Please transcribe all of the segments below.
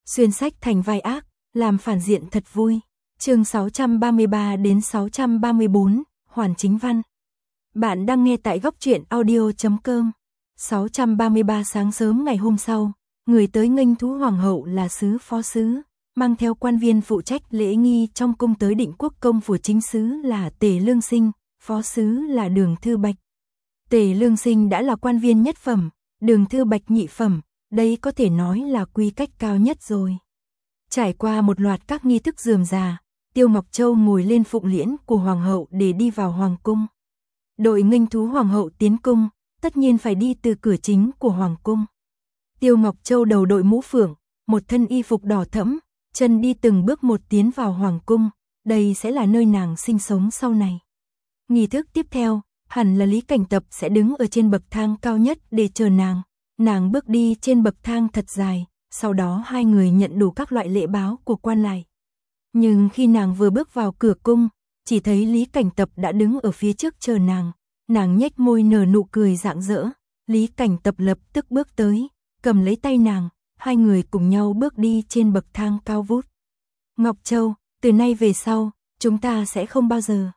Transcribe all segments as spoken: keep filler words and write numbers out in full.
xuyên sách thành vai ác, làm phản diện thật vui. Chương sáu trăm ba mươi ba đến sáu trăm ba mươi bốn, Hoàn Chính Văn. Bạn đang nghe tại góc truyện audio chấm com. sáu trăm ba mươi ba sáng sớm ngày hôm sau, người tới nghênh thú hoàng hậu là sứ phó sứ, mang theo quan viên phụ trách lễ nghi trong cung tới Định Quốc công phủ. Chính sứ là Tề Lương Sinh, phó sứ là Đường Thư Bạch. Tề Lương Sinh đã là quan viên nhất phẩm, Đường Thư Bạch nhị phẩm, đây có thể nói là quy cách cao nhất rồi. Trải qua một loạt các nghi thức rườm rà, Tiêu Ngọc Châu ngồi lên phụng liễn của hoàng hậu để đi vào hoàng cung. Đội nghênh thú hoàng hậu tiến cung, tất nhiên phải đi từ cửa chính của hoàng cung. Tiêu Ngọc Châu đầu đội mũ phượng, một thân y phục đỏ thẫm, chân đi từng bước một tiến vào hoàng cung, đây sẽ là nơi nàng sinh sống sau này. Nghi thức tiếp theo, hẳn là Lý Cảnh Tập sẽ đứng ở trên bậc thang cao nhất để chờ nàng. Nàng bước đi trên bậc thang thật dài, sau đó hai người nhận đủ các loại lễ báo của quan lại. Nhưng khi nàng vừa bước vào cửa cung, chỉ thấy Lý Cảnh Tập đã đứng ở phía trước chờ nàng. Nàng nhếch môi nở nụ cười rạng rỡ, Lý Cảnh Tập lập tức bước tới, cầm lấy tay nàng, hai người cùng nhau bước đi trên bậc thang cao vút. Ngọc Châu, từ nay về sau, chúng ta sẽ không bao giờ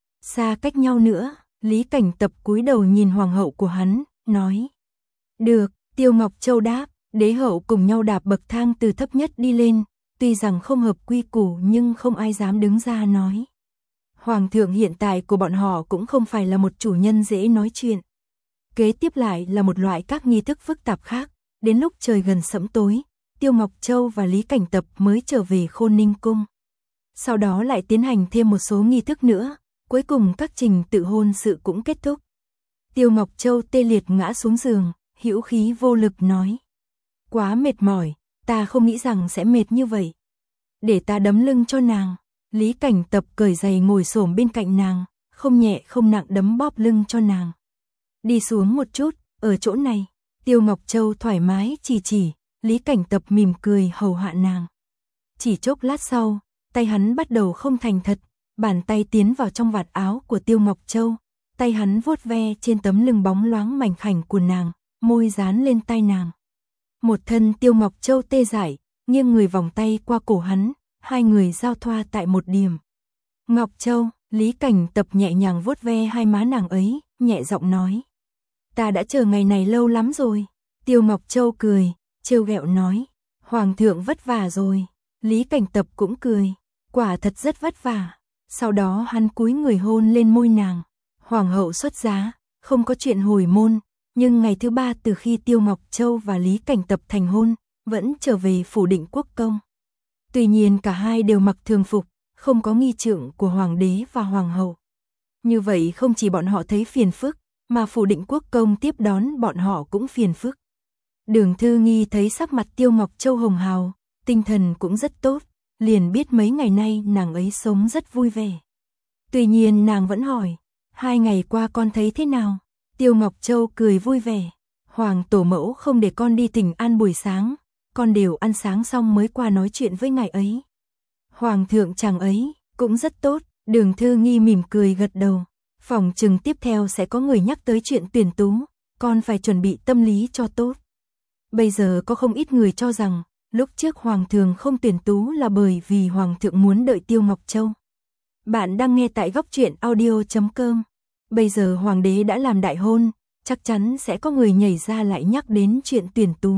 xa cách nhau nữa. Lý Cảnh Tập cúi đầu nhìn hoàng hậu của hắn, nói. Được, Tiêu Ngọc Châu đáp, đế hậu cùng nhau đạp bậc thang từ thấp nhất đi lên, tuy rằng không hợp quy củ nhưng không ai dám đứng ra nói. Hoàng thượng hiện tại của bọn họ cũng không phải là một chủ nhân dễ nói chuyện. Kế tiếp lại là một loại các nghi thức phức tạp khác, đến lúc trời gần sẫm tối, Tiêu Ngọc Châu và Lý Cảnh Tập mới trở về Khôn Ninh cung. Sau đó lại tiến hành thêm một số nghi thức nữa, cuối cùng các trình tự hôn sự cũng kết thúc. Tiêu Ngọc Châu tê liệt ngã xuống giường, hữu khí vô lực nói. Quá mệt mỏi, ta không nghĩ rằng sẽ mệt như vậy. Để ta đấm lưng cho nàng. Lý Cảnh Tập cởi giày ngồi xổm bên cạnh nàng, không nhẹ không nặng đấm bóp lưng cho nàng. Đi xuống một chút, ở chỗ này. Tiêu Ngọc Châu thoải mái chỉ chỉ, Lý Cảnh Tập mỉm cười hầu hạ nàng. Chỉ chốc lát sau, tay hắn bắt đầu không thành thật, bàn tay tiến vào trong vạt áo của Tiêu Ngọc Châu, tay hắn vuốt ve trên tấm lưng bóng loáng mảnh khảnh của nàng, môi dán lên tai nàng. Một thân Tiêu Ngọc Châu tê dại, nghiêng người vòng tay qua cổ hắn, hai người giao thoa tại một điểm. Ngọc Châu, Lý Cảnh Tập nhẹ nhàng vuốt ve hai má nàng ấy, nhẹ giọng nói. Ta đã chờ ngày này lâu lắm rồi. Tiêu Ngọc Châu cười, trêu ghẹo nói. Hoàng thượng vất vả rồi. Lý Cảnh Tập cũng cười. Quả thật rất vất vả. Sau đó hắn cúi người hôn lên môi nàng. Hoàng hậu xuất giá, không có chuyện hồi môn. Nhưng ngày thứ ba từ khi Tiêu Ngọc Châu và Lý Cảnh Tập thành hôn, vẫn trở về phủ Định Quốc công. Tuy nhiên cả hai đều mặc thường phục, không có nghi trượng của hoàng đế và hoàng hậu. Như vậy không chỉ bọn họ thấy phiền phức, mà phủ Định Quốc công tiếp đón bọn họ cũng phiền phức. Đường Thư Nghi thấy sắc mặt Tiêu Ngọc Châu hồng hào, tinh thần cũng rất tốt, liền biết mấy ngày nay nàng ấy sống rất vui vẻ. Tuy nhiên nàng vẫn hỏi, hai ngày qua con thấy thế nào? Tiêu Ngọc Châu cười vui vẻ, Hoàng tổ mẫu không để con đi Thỉnh An buổi sáng, con đều ăn sáng xong mới qua nói chuyện với ngài ấy. Hoàng thượng chàng ấy cũng rất tốt. Đường Thư Nghi mỉm cười gật đầu. Phòng chừng tiếp theo sẽ có người nhắc tới chuyện tuyển tú, con phải chuẩn bị tâm lý cho tốt. Bây giờ có không ít người cho rằng lúc trước hoàng thượng không tuyển tú là bởi vì hoàng thượng muốn đợi Tiêu Ngọc Châu. Bạn đang nghe tại góc truyện audio chấm com. Bây giờ hoàng đế đã làm đại hôn, chắc chắn sẽ có người nhảy ra lại nhắc đến chuyện tuyển tú.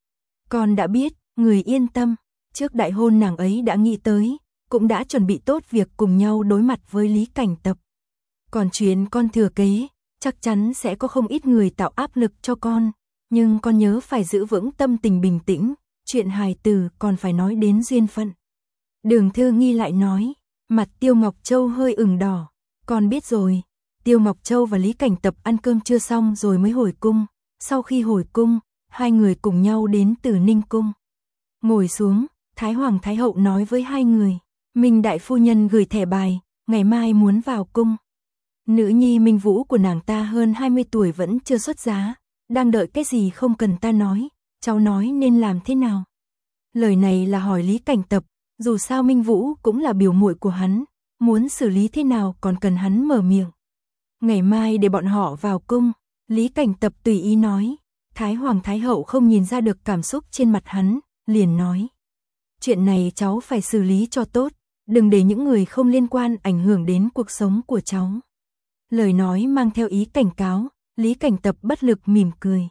Con đã biết, người yên tâm, trước đại hôn nàng ấy đã nghĩ tới, cũng đã chuẩn bị tốt việc cùng nhau đối mặt với Lý Cảnh Tập. Còn chuyện con thừa kế, chắc chắn sẽ có không ít người tạo áp lực cho con, nhưng con nhớ phải giữ vững tâm tình bình tĩnh, chuyện hài tử còn phải nói đến duyên phận. Đường Thư Nghi lại nói, mặt Tiêu Ngọc Châu hơi ửng đỏ, con biết rồi. Tiêu Ngọc Châu và Lý Cảnh Tập ăn cơm trưa xong rồi mới hồi cung, sau khi hồi cung, hai người cùng nhau đến Từ Ninh cung. Ngồi xuống, Thái Hoàng Thái Hậu nói với hai người, Minh đại phu nhân gửi thẻ bài, ngày mai muốn vào cung. Nữ nhi Minh Vũ của nàng ta hơn hai mươi tuổi vẫn chưa xuất giá, đang đợi cái gì không cần ta nói, cháu nói nên làm thế nào? Lời này là hỏi Lý Cảnh Tập, dù sao Minh Vũ cũng là biểu muội của hắn, muốn xử lý thế nào còn cần hắn mở miệng. Ngày mai để bọn họ vào cung, Lý Cảnh Tập tùy ý nói. Thái Hoàng Thái Hậu không nhìn ra được cảm xúc trên mặt hắn, liền nói. chuyện này cháu phải xử lý cho tốt, đừng để những người không liên quan ảnh hưởng đến cuộc sống của cháu. Lời nói mang theo ý cảnh cáo, Lý Cảnh Tập bất lực mỉm cười.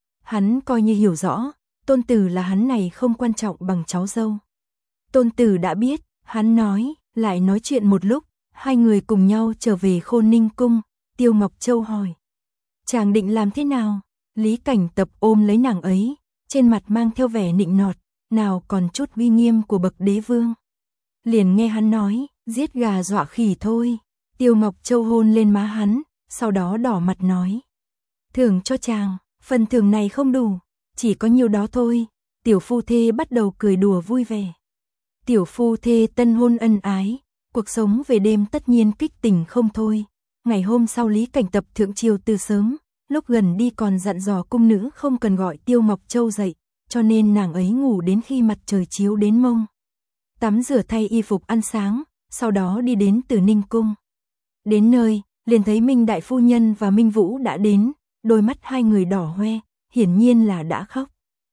Hắn coi như hiểu rõ, tôn tử là hắn này không quan trọng bằng cháu dâu. Tôn tử đã biết, hắn nói, lại nói chuyện một lúc, hai người cùng nhau trở về Khôn Ninh cung. Tiêu Ngọc Châu hỏi, chàng định làm thế nào? Lý Cảnh Tập ôm lấy nàng ấy, trên mặt mang theo vẻ nịnh nọt, nào còn chút uy nghiêm của bậc đế vương. Liền nghe hắn nói, giết gà dọa khỉ thôi. Tiêu Ngọc Châu hôn lên má hắn, sau đó đỏ mặt nói, thưởng cho chàng, phần thưởng này không đủ, chỉ có nhiêu đó thôi. Tiểu phu thê bắt đầu cười đùa vui vẻ. Tiểu phu thê tân hôn ân ái, cuộc sống về đêm tất nhiên kích tình không thôi. Ngày hôm sau Lý Cảnh Tập thượng triều từ sớm, lúc gần đi còn dặn dò cung nữ không cần gọi Tiêu Ngọc Châu dậy, cho nên nàng ấy ngủ đến khi mặt trời chiếu đến mông. Tắm rửa thay y phục ăn sáng, sau đó đi đến Từ Ninh cung. Đến nơi, liền thấy Minh đại phu nhân và Minh Vũ đã đến, đôi mắt hai người đỏ hoe, hiển nhiên là đã khóc.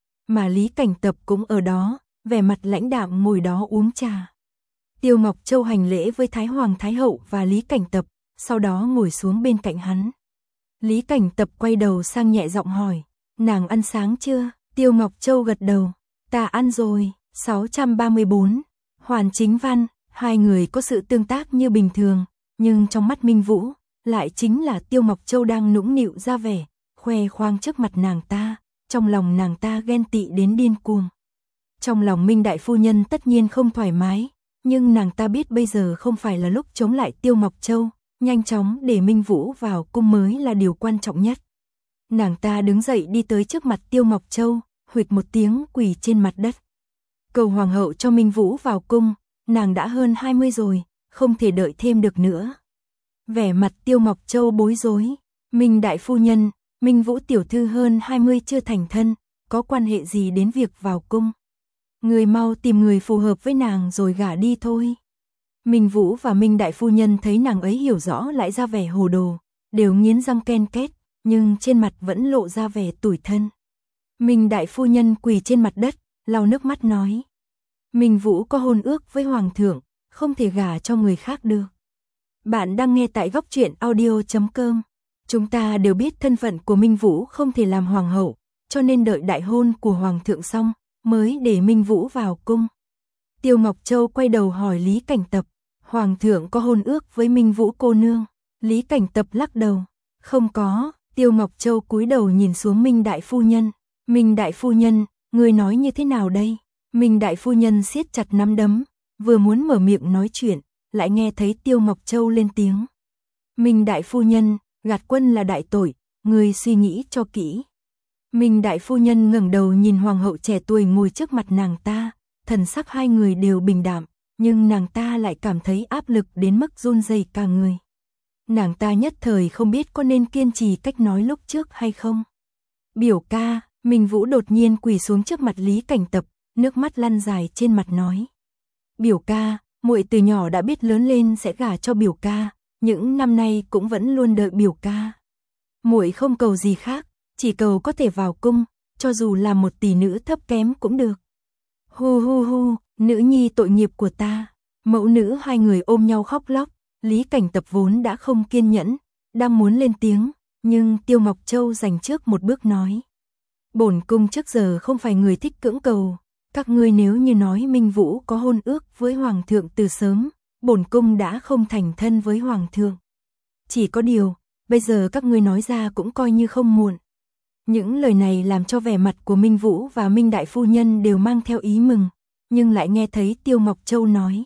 Mà Lý Cảnh Tập cũng ở đó, vẻ mặt lãnh đạm ngồi đó uống trà. Tiêu Ngọc Châu hành lễ với Thái Hoàng Thái Hậu và Lý Cảnh Tập, sau đó ngồi xuống bên cạnh hắn. Lý Cảnh Tập quay đầu sang nhẹ giọng hỏi, nàng ăn sáng chưa? Tiêu Ngọc Châu gật đầu, ta ăn rồi. sáu trăm ba mươi bốn, Hoàn Chính Văn, hai người có sự tương tác như bình thường, nhưng trong mắt Minh Vũ, lại chính là Tiêu Ngọc Châu đang nũng nịu ra vẻ, khoe khoang trước mặt nàng ta, trong lòng nàng ta ghen tị đến điên cuồng. Trong lòng Minh đại phu nhân tất nhiên không thoải mái, nhưng nàng ta biết bây giờ không phải là lúc chống lại Tiêu Ngọc Châu, nhanh chóng để Minh Vũ vào cung mới là điều quan trọng nhất. Nàng ta đứng dậy đi tới trước mặt Tiêu Ngọc Châu, huỵch một tiếng quỳ trên mặt đất. Cầu hoàng hậu cho Minh Vũ vào cung, nàng đã hơn hai mươi rồi, không thể đợi thêm được nữa. Vẻ mặt Tiêu Ngọc Châu bối rối, Minh đại phu nhân, Minh Vũ tiểu thư hơn hai mươi chưa thành thân, có quan hệ gì đến việc vào cung? Người mau tìm người phù hợp với nàng rồi gả đi thôi. Minh Vũ và Minh đại phu nhân thấy nàng ấy hiểu rõ lại ra vẻ hồ đồ, đều nghiến răng ken két, nhưng trên mặt vẫn lộ ra vẻ tủi thân. Minh đại phu nhân quỳ trên mặt đất, lau nước mắt nói, Minh Vũ có hôn ước với hoàng thượng, không thể gả cho người khác được. Bạn đang nghe tại góc truyện audio chấm com. Chúng ta đều biết thân phận của Minh Vũ không thể làm hoàng hậu, cho nên đợi đại hôn của hoàng thượng xong, mới để Minh Vũ vào cung. Tiêu Ngọc Châu quay đầu hỏi Lý Cảnh Tập, hoàng thượng có hôn ước với Minh Vũ cô nương? Lý Cảnh Tập lắc đầu, không có. Tiêu Ngọc Châu cúi đầu nhìn xuống Minh đại phu nhân. Minh đại phu nhân, người nói như thế nào đây? Minh đại phu nhân siết chặt nắm đấm, vừa muốn mở miệng nói chuyện, lại nghe thấy Tiêu Ngọc Châu lên tiếng. Minh đại phu nhân, gạt quân là đại tội, người suy nghĩ cho kỹ. Minh đại phu nhân ngẩng đầu nhìn hoàng hậu trẻ tuổi ngồi trước mặt nàng ta, thần sắc hai người đều bình đạm, nhưng nàng ta lại cảm thấy áp lực đến mức run rẩy cả người. Nàng ta nhất thời không biết có nên kiên trì cách nói lúc trước hay không. Biểu ca, Minh Vũ đột nhiên quỳ xuống trước mặt Lý Cảnh Tập, nước mắt lăn dài trên mặt nói. Biểu ca, muội từ nhỏ đã biết lớn lên sẽ gả cho biểu ca, những năm nay cũng vẫn luôn đợi biểu ca. Muội không cầu gì khác, chỉ cầu có thể vào cung, cho dù là một tỷ nữ thấp kém cũng được. Hu hu hu, nữ nhi tội nghiệp của ta. Mẫu nữ hai người ôm nhau khóc lóc. Lý Cảnh Tập vốn đã không kiên nhẫn, đang muốn lên tiếng, nhưng Tiêu Ngọc Châu giành trước một bước nói. Bổn cung trước giờ không phải người thích cưỡng cầu, các ngươi nếu như nói Minh Vũ có hôn ước với hoàng thượng từ sớm, bổn cung đã không thành thân với hoàng thượng. Chỉ có điều, bây giờ các ngươi nói ra cũng coi như không muộn. Những lời này làm cho vẻ mặt của Minh Vũ và Minh đại phu nhân đều mang theo ý mừng, nhưng lại nghe thấy Tiêu Ngọc Châu nói.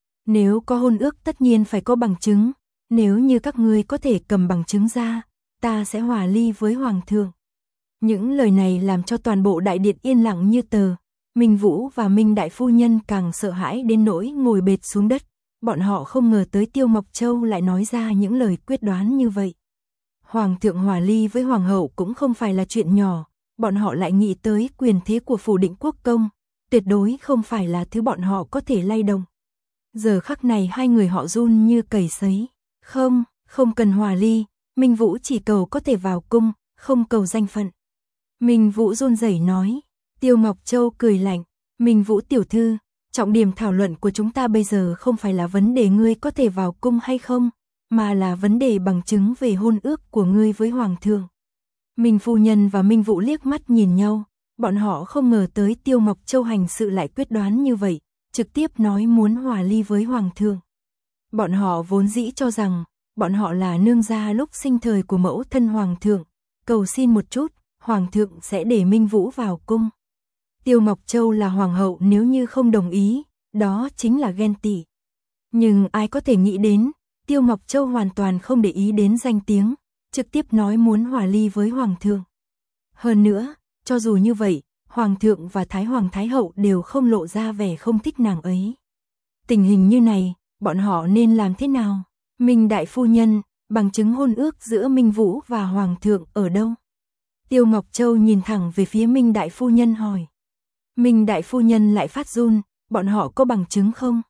Nếu có hôn ước tất nhiên phải có bằng chứng, nếu như các ngươi có thể cầm bằng chứng ra, ta sẽ hòa ly với hoàng thượng. Những lời này làm cho toàn bộ đại điện yên lặng như tờ, Minh Vũ và Minh đại phu nhân càng sợ hãi đến nỗi ngồi bệt xuống đất, bọn họ không ngờ tới Tiêu Ngọc Châu lại nói ra những lời quyết đoán như vậy. Hoàng thượng hòa ly với hoàng hậu cũng không phải là chuyện nhỏ, bọn họ lại nghĩ tới quyền thế của phủ Định Quốc công, tuyệt đối không phải là thứ bọn họ có thể lay động. Giờ khắc này hai người họ run như cầy sấy. Không, không cần hòa ly, Minh Vũ chỉ cầu có thể vào cung, không cầu danh phận. Minh Vũ run rẩy nói. Tiêu Ngọc Châu cười lạnh, Minh Vũ tiểu thư, Trọng điểm thảo luận của chúng ta bây giờ không phải là vấn đề ngươi có thể vào cung hay không, mà là vấn đề bằng chứng về hôn ước của ngươi với Hoàng thượng. Minh phu nhân và Minh Vũ liếc mắt nhìn nhau, bọn họ không ngờ tới Tiêu Ngọc Châu hành sự lại quyết đoán như vậy, trực tiếp nói muốn hòa ly với Hoàng thượng. Bọn họ vốn dĩ cho rằng, bọn họ là nương gia lúc sinh thời của mẫu thân Hoàng thượng, cầu xin một chút, Hoàng thượng sẽ để Minh Vũ vào cung. Tiêu Ngọc Châu là hoàng hậu, nếu như không đồng ý, đó chính là ghen tị. Nhưng ai có thể nghĩ đến, Tiêu Ngọc Châu hoàn toàn không để ý đến danh tiếng, trực tiếp nói muốn hòa ly với Hoàng thượng. Hơn nữa, cho dù như vậy, Hoàng thượng và Thái Hoàng Thái hậu đều không lộ ra vẻ không thích nàng ấy. Tình hình như này, bọn họ nên làm thế nào? Minh đại phu nhân, bằng chứng hôn ước giữa Minh Vũ và Hoàng thượng ở đâu? Tiêu Ngọc Châu nhìn thẳng về phía Minh đại phu nhân hỏi. Minh đại phu nhân lại phát run, bọn họ có bằng chứng không?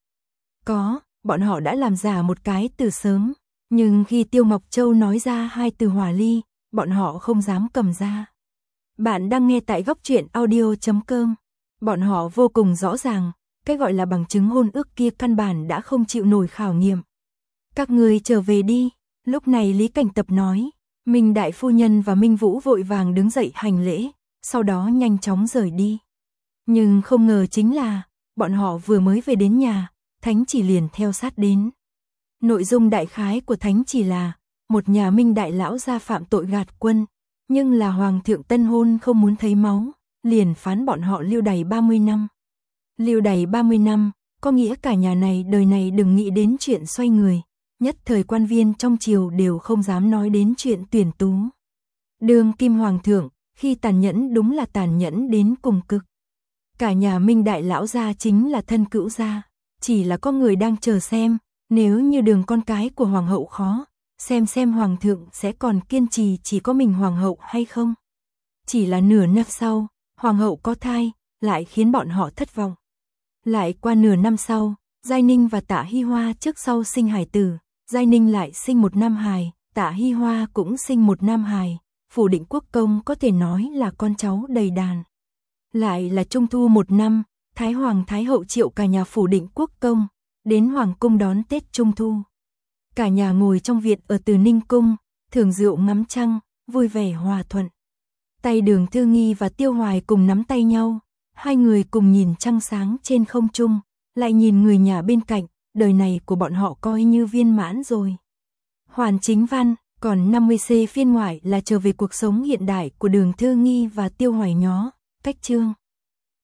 Có, bọn họ đã làm giả một cái từ sớm, nhưng khi Tiêu Ngọc Châu nói ra hai từ hòa ly, bọn họ không dám cầm ra. Bạn đang nghe tại góc truyện audio chấm com. Bọn họ vô cùng rõ ràng, cái gọi là bằng chứng hôn ước kia căn bản đã không chịu nổi khảo nghiệm. Các người trở về đi. Lúc này Lý Cảnh Tập nói. Minh đại phu nhân và Minh Vũ vội vàng đứng dậy hành lễ, sau đó nhanh chóng rời đi. Nhưng không ngờ chính là, bọn họ vừa mới về đến nhà, thánh chỉ liền theo sát đến. Nội dung đại khái của thánh chỉ là, một nhà Minh đại lão gia phạm tội gạt quân, nhưng là Hoàng thượng tân hôn không muốn thấy máu, liền phán bọn họ lưu đày ba mươi năm. Lưu đày ba mươi năm, có nghĩa cả nhà này đời này đừng nghĩ đến chuyện xoay người, nhất thời quan viên trong triều đều không dám nói đến chuyện tuyển tú. Đương kim Hoàng thượng, khi tàn nhẫn đúng là tàn nhẫn đến cùng cực. Cả nhà Minh đại lão gia chính là thân cữu gia, chỉ là có người đang chờ xem, nếu như đường con cái của Hoàng hậu khó, xem xem Hoàng thượng sẽ còn kiên trì chỉ có mình Hoàng hậu hay không. Chỉ là nửa năm sau, Hoàng hậu có thai, lại khiến bọn họ thất vọng. Lại qua nửa năm sau, Giai Ninh và Tạ Hy Hoa trước sau sinh hài tử, Giai Ninh lại sinh một nam hài, Tạ Hy Hoa cũng sinh một nam hài, Phủ Định Quốc công có thể nói là con cháu đầy đàn. Lại là trung thu một năm, Thái Hoàng Thái hậu triệu cả nhà Phủ Định Quốc công đến Hoàng cung đón Tết Trung thu. Cả nhà ngồi trong viện ở Từ Ninh cung, thưởng rượu ngắm trăng, vui vẻ hòa thuận. Tay Đường Thư Nghi và Tiêu Hoài cùng nắm tay nhau, hai người cùng nhìn trăng sáng trên không trung, lại nhìn người nhà bên cạnh, đời này của bọn họ coi như viên mãn rồi. Hoàn chính văn, còn năm mươi C phiên ngoại là trở về cuộc sống hiện đại của Đường Thư Nghi và Tiêu Hoài nhó, cách chương.